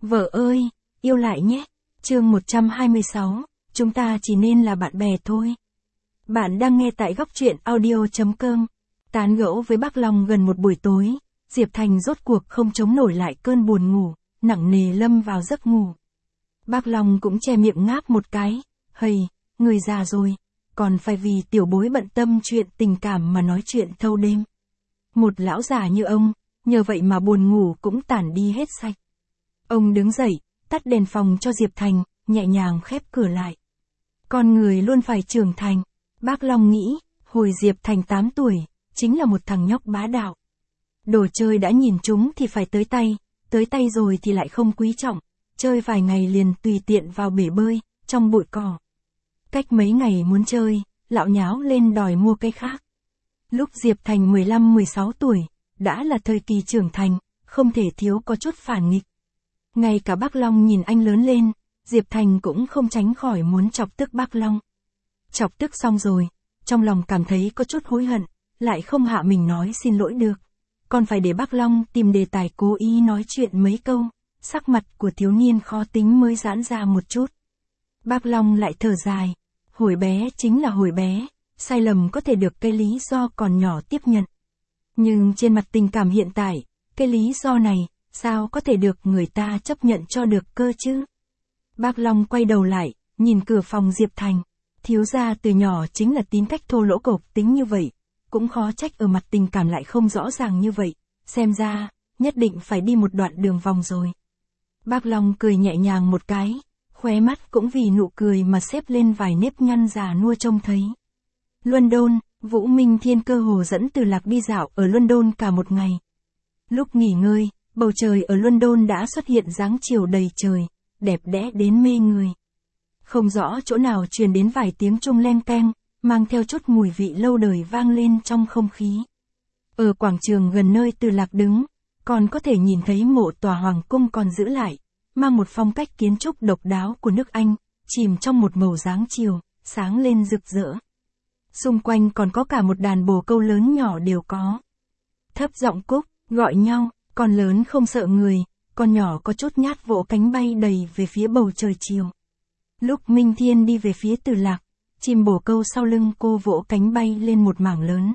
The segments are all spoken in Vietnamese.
Vợ ơi, yêu lại nhé. Chương 126, chúng ta chỉ nên là bạn bè thôi. Bạn đang nghe tại góc truyện audio.com. Tán gẫu với bác Long gần một buổi tối, Diệp Thành rốt cuộc không chống nổi lại cơn buồn ngủ, nặng nề lâm vào giấc ngủ. Bác Long cũng che miệng ngáp một cái, hầy, người già rồi, còn phải vì tiểu bối bận tâm chuyện tình cảm mà nói chuyện thâu đêm. Một lão già như ông, nhờ vậy mà buồn ngủ cũng tản đi hết sạch. Ông đứng dậy, tắt đèn phòng cho Diệp Thành, nhẹ nhàng khép cửa lại. Con người luôn phải trưởng thành, bác Long nghĩ, hồi Diệp Thành 8 tuổi, chính là một thằng nhóc bá đạo. Đồ chơi đã nhìn chúng thì phải tới tay rồi thì lại không quý trọng, chơi vài ngày liền tùy tiện vào bể bơi, trong bụi cỏ. Cách mấy ngày muốn chơi, lão nháo lên đòi mua cái khác. Lúc Diệp Thành 15-16 tuổi, đã là thời kỳ trưởng thành, không thể thiếu có chút phản nghịch. Ngay cả bác Long nhìn anh lớn lên, Diệp Thành cũng không tránh khỏi muốn chọc tức bác Long. Chọc tức xong rồi, trong lòng cảm thấy có chút hối hận, lại không hạ mình nói xin lỗi được. Còn phải để bác Long tìm đề tài cố ý nói chuyện mấy câu, sắc mặt của thiếu niên khó tính mới giãn ra một chút. Bác Long lại thở dài, hồi bé chính là hồi bé, sai lầm có thể được cái lý do còn nhỏ tiếp nhận. Nhưng trên mặt tình cảm hiện tại, cái lý do này, sao có thể được người ta chấp nhận cho được cơ chứ? Bác Long quay đầu lại, nhìn cửa phòng Diệp Thành. Thiếu gia từ nhỏ chính là tính cách thô lỗ cộc tính như vậy. Cũng khó trách ở mặt tình cảm lại không rõ ràng như vậy. Xem ra, nhất định phải đi một đoạn đường vòng rồi. Bác Long cười nhẹ nhàng một cái, khóe mắt cũng vì nụ cười mà xếp lên vài nếp nhăn già nua trông thấy. London, Vũ Minh Thiên cơ hồ dẫn Từ Lạc đi dạo ở London cả một ngày. Lúc nghỉ ngơi, bầu trời ở London đã xuất hiện dáng chiều đầy trời, đẹp đẽ đến mê người. Không rõ chỗ nào truyền đến vài tiếng chuông leng keng, mang theo chút mùi vị lâu đời vang lên trong không khí. Ở quảng trường gần nơi Từ Lạc đứng, còn có thể nhìn thấy mộ tòa hoàng cung còn giữ lại, mang một phong cách kiến trúc độc đáo của nước Anh, chìm trong một màu dáng chiều, sáng lên rực rỡ. Xung quanh còn có cả một đàn bồ câu lớn nhỏ đều có. Thấp giọng cúc, gọi nhau, con lớn không sợ người, con nhỏ có chút nhát vỗ cánh bay đầy về phía bầu trời chiều. Lúc Minh Thiên đi về phía Từ Lạc, chim bồ câu sau lưng cô vỗ cánh bay lên một mảng lớn.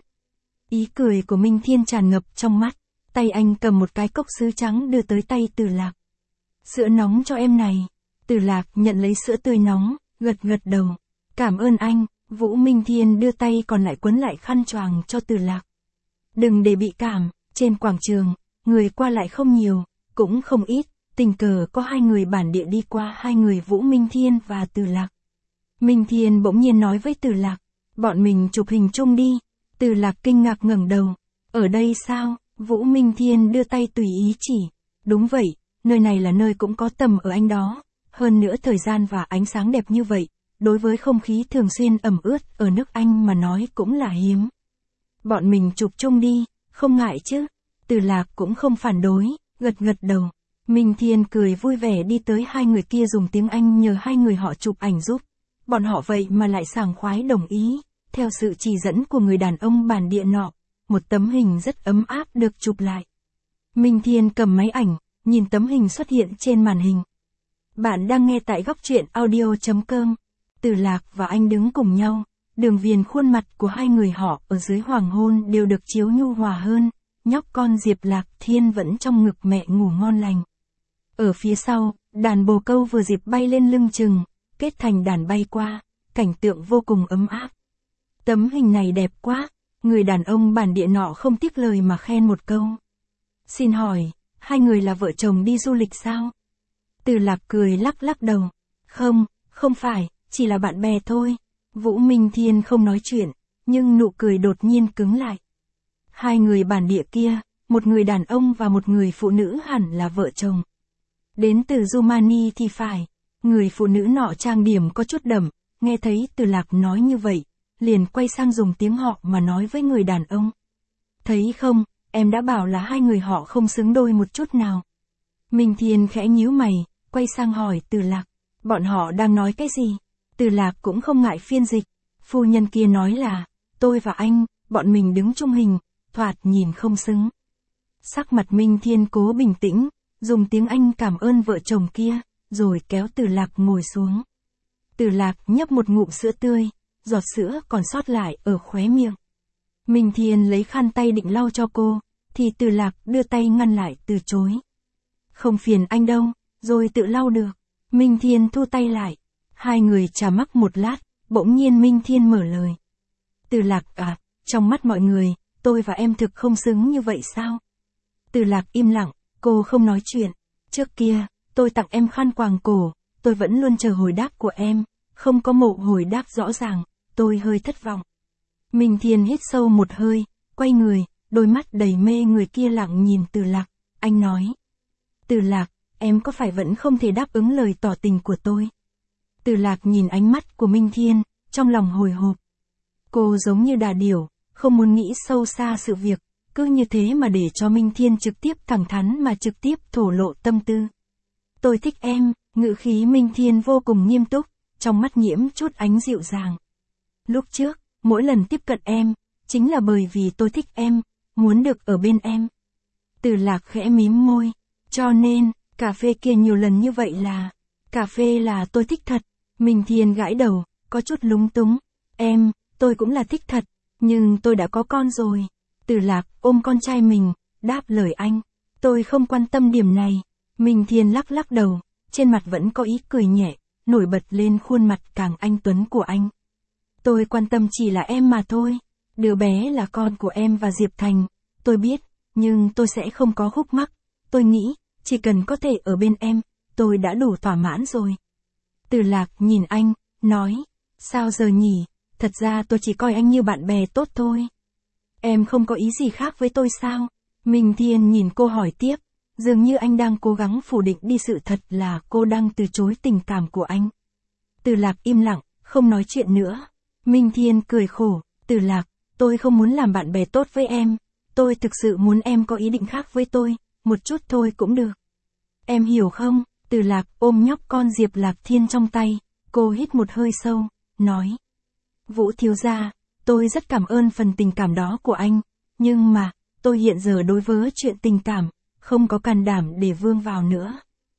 Ý cười của Minh Thiên tràn ngập trong mắt, tay anh cầm một cái cốc sứ trắng đưa tới tay Từ Lạc. Sữa nóng cho em này. Từ Lạc nhận lấy sữa tươi nóng, gật gật đầu. Cảm ơn anh. Vũ Minh Thiên đưa tay còn lại quấn lại khăn choàng cho Từ Lạc. Đừng để bị cảm, trên quảng trường, người qua lại không nhiều, cũng không ít, tình cờ có hai người bản địa đi qua, hai người Vũ Minh Thiên và Từ Lạc. Minh Thiên bỗng nhiên nói với Từ Lạc, bọn mình chụp hình chung đi. Từ Lạc kinh ngạc ngẩng đầu, ở đây sao? Vũ Minh Thiên đưa tay tùy ý chỉ, đúng vậy, nơi này là nơi cũng có tầm ở anh đó, hơn nữa thời gian và ánh sáng đẹp như vậy. Đối với không khí thường xuyên ẩm ướt ở nước Anh mà nói cũng là hiếm. Bọn mình chụp chung đi, không ngại chứ. Từ Lạc cũng không phản đối, gật gật đầu. Minh Thiên cười vui vẻ đi tới hai người kia dùng tiếng Anh nhờ hai người họ chụp ảnh giúp. Bọn họ vậy mà lại sảng khoái đồng ý. Theo sự chỉ dẫn của người đàn ông bản địa nọ, một tấm hình rất ấm áp được chụp lại. Minh Thiên cầm máy ảnh, nhìn tấm hình xuất hiện trên màn hình. Bạn đang nghe tại góc truyện audio.com. Từ Lạc và anh đứng cùng nhau, đường viền khuôn mặt của hai người họ ở dưới hoàng hôn đều được chiếu nhu hòa hơn, nhóc con Diệp Lạc Thiên vẫn trong ngực mẹ ngủ ngon lành. Ở phía sau, đàn bồ câu vừa dịp bay lên lưng chừng, kết thành đàn bay qua, cảnh tượng vô cùng ấm áp. Tấm hình này đẹp quá, người đàn ông bản địa nọ không tiếc lời mà khen một câu. Xin hỏi, hai người là vợ chồng đi du lịch sao? Từ Lạc cười lắc lắc đầu. Không phải. Chỉ là bạn bè thôi. Vũ Minh Thiên không nói chuyện, nhưng nụ cười đột nhiên cứng lại. Hai người bản địa kia, một người đàn ông và một người phụ nữ hẳn là vợ chồng. Đến từ Rumani thì phải. Người phụ nữ nọ trang điểm có chút đậm, nghe thấy Từ Lạc nói như vậy, liền quay sang dùng tiếng họ mà nói với người đàn ông. Thấy không, em đã bảo là hai người họ không xứng đôi một chút nào. Minh Thiên khẽ nhíu mày, quay sang hỏi Từ Lạc, bọn họ đang nói cái gì? Từ Lạc cũng không ngại phiên dịch, phu nhân kia nói là, tôi và anh, bọn mình đứng chung hình, thoạt nhìn không xứng. Sắc mặt Minh Thiên cố bình tĩnh, dùng tiếng Anh cảm ơn vợ chồng kia, rồi kéo Từ Lạc ngồi xuống. Từ Lạc nhấp một ngụm sữa tươi, giọt sữa còn sót lại ở khóe miệng. Minh Thiên lấy khăn tay định lau cho cô, thì Từ Lạc đưa tay ngăn lại từ chối. Không phiền anh đâu, rồi tự lau được. Minh Thiên thu tay lại. Hai người trà mắc một lát, bỗng nhiên Minh Thiên mở lời. Từ Lạc à, trong mắt mọi người, tôi và em thực không xứng như vậy sao? Từ Lạc im lặng, cô không nói chuyện. Trước kia, tôi tặng em khăn quàng cổ, tôi vẫn luôn chờ hồi đáp của em, không có một hồi đáp rõ ràng, tôi hơi thất vọng. Minh Thiên hít sâu một hơi, quay người, đôi mắt đầy mê người kia lặng nhìn Từ Lạc, anh nói. Từ Lạc, em có phải vẫn không thể đáp ứng lời tỏ tình của tôi? Từ Lạc nhìn ánh mắt của Minh Thiên, trong lòng hồi hộp. Cô giống như đà điểu, không muốn nghĩ sâu xa sự việc, cứ như thế mà để cho Minh Thiên trực tiếp thẳng thắn mà trực tiếp thổ lộ tâm tư. Tôi thích em, ngữ khí Minh Thiên vô cùng nghiêm túc, trong mắt nhiễm chút ánh dịu dàng. Lúc trước, mỗi lần tiếp cận em, chính là bởi vì tôi thích em, muốn được ở bên em. Từ Lạc khẽ mím môi, cho nên, cà phê kia nhiều lần như vậy là, cà phê là tôi thích thật. Minh Thiên gãi đầu, có chút lúng túng. Tôi cũng là thích thật, nhưng tôi đã có con rồi. Từ Lạc ôm con trai mình, đáp lời anh. Tôi không quan tâm điểm này. Minh Thiên lắc lắc đầu, trên mặt vẫn có ý cười nhẹ, nổi bật lên khuôn mặt càng anh tuấn của anh. Tôi quan tâm chỉ là em mà thôi. Đứa bé là con của em và Diệp Thành, tôi biết, nhưng tôi sẽ không có khúc mắc. Tôi nghĩ, chỉ cần có thể ở bên em, tôi đã đủ thỏa mãn rồi. Từ Lạc nhìn anh, nói, sao giờ nhỉ, thật ra tôi chỉ coi anh như bạn bè tốt thôi. Em không có ý gì khác với tôi sao? Minh Thiên nhìn cô hỏi tiếp, dường như anh đang cố gắng phủ định đi sự thật là cô đang từ chối tình cảm của anh. Từ Lạc im lặng, không nói chuyện nữa. Minh Thiên cười khổ, Từ Lạc, tôi không muốn làm bạn bè tốt với em, tôi thực sự muốn em có ý định khác với tôi, một chút thôi cũng được. Em hiểu không? Từ Lạc ôm nhóc con Diệp Lạc Thiên trong tay, cô hít một hơi sâu, nói. Vũ thiếu gia, tôi rất cảm ơn phần tình cảm đó của anh, nhưng mà, tôi hiện giờ đối với chuyện tình cảm, không có can đảm để vương vào nữa.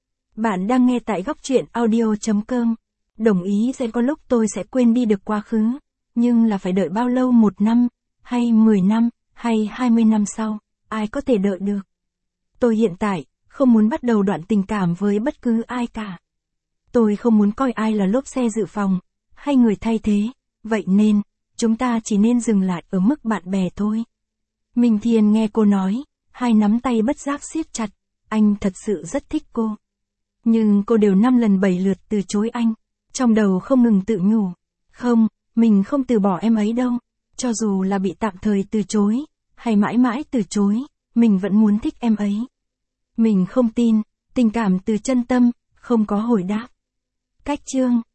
Bạn đang nghe tại góc truyện audio.com. Đồng ý sẽ có lúc tôi sẽ quên đi được quá khứ, nhưng là phải đợi bao lâu, 1 năm, hay 10 năm, hay 20 năm sau, ai có thể đợi được. Tôi hiện tại, không muốn bắt đầu đoạn tình cảm với bất cứ ai cả. Tôi không muốn coi ai là lốp xe dự phòng, hay người thay thế, vậy nên, chúng ta chỉ nên dừng lại ở mức bạn bè thôi. Minh Thiên nghe cô nói, hai nắm tay bất giác siết chặt, anh thật sự rất thích cô. Nhưng cô đều 5 lần 7 lượt từ chối anh, trong đầu không ngừng tự nhủ, không, mình không từ bỏ em ấy đâu, cho dù là bị tạm thời từ chối, hay mãi mãi từ chối, mình vẫn muốn thích em ấy. Mình không tin, tình cảm từ chân tâm, không có hồi đáp. Cách chương